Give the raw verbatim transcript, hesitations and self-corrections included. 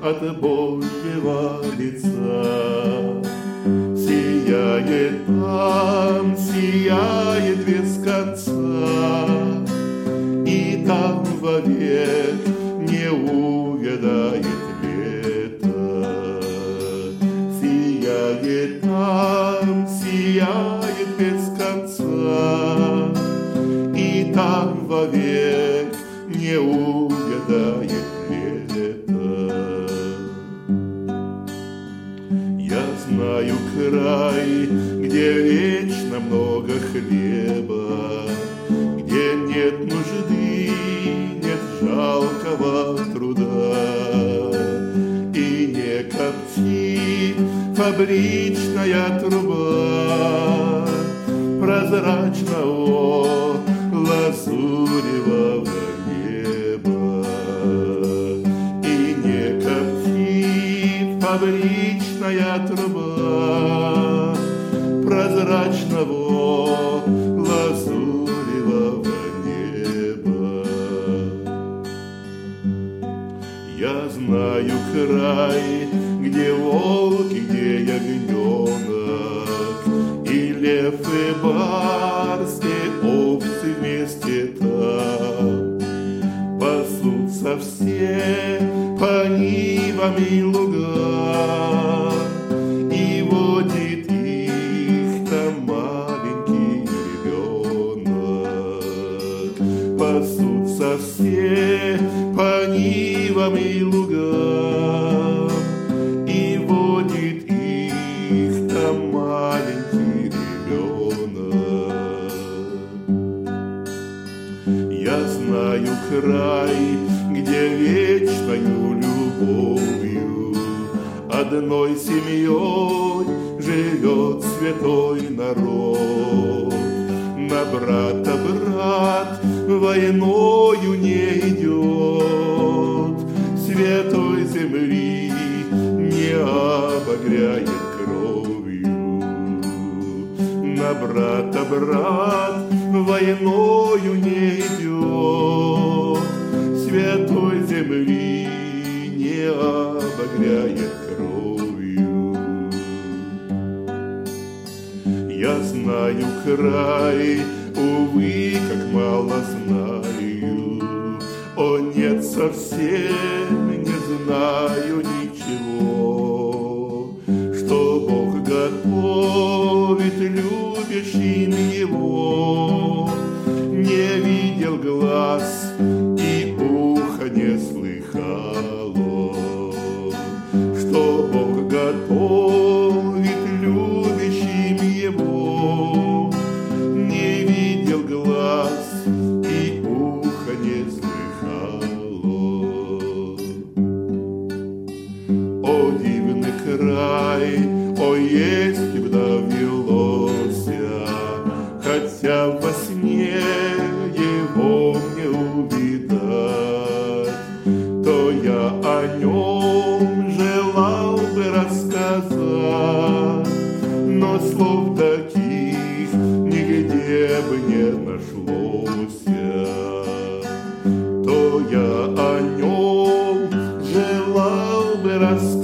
от Божьего лица. Сияет там, сияет без конца, и там вовек не увядает лето. Сияет там, сияет без конца, и там вовек не увядает лето. Я знаю край, где вечно много хлеба, где нет нужды, нет жалкого труда, и не коптит фабричная труба прозрачного лазуревого неба, и не коптит фабричная труба прозрачного лазуревого неба. Я знаю край, где волки, где ягненок, и лев, и барс, и овцы вместе там. Пасутся все по нивам и лугам, и водит их там маленький ребенок. Пасутся все по нивам и лугам, и водит их там маленький ребенок. Я знаю край, где вечною любовью одной семьей живет святой народ. На брата брат войною не идет, святой земли не обогряет кровью. На брата брат войною не идет, святой земли не обогряет кровью. Я знаю край, увы, как мало знаю, о нет, совсем не знаю ничего, что Бог готовит любящим Его. Не видел глаз и ухо не слыхало, что Бог готовит любящим Его. Не видел глаз и ухо не слыхало. О дивный край, о если б довелось, хотя во сне его мне увидать, то я о нем желал бы рассказать, но слов таких нигде бы не нашлось. То я о нем желал бы рассказать,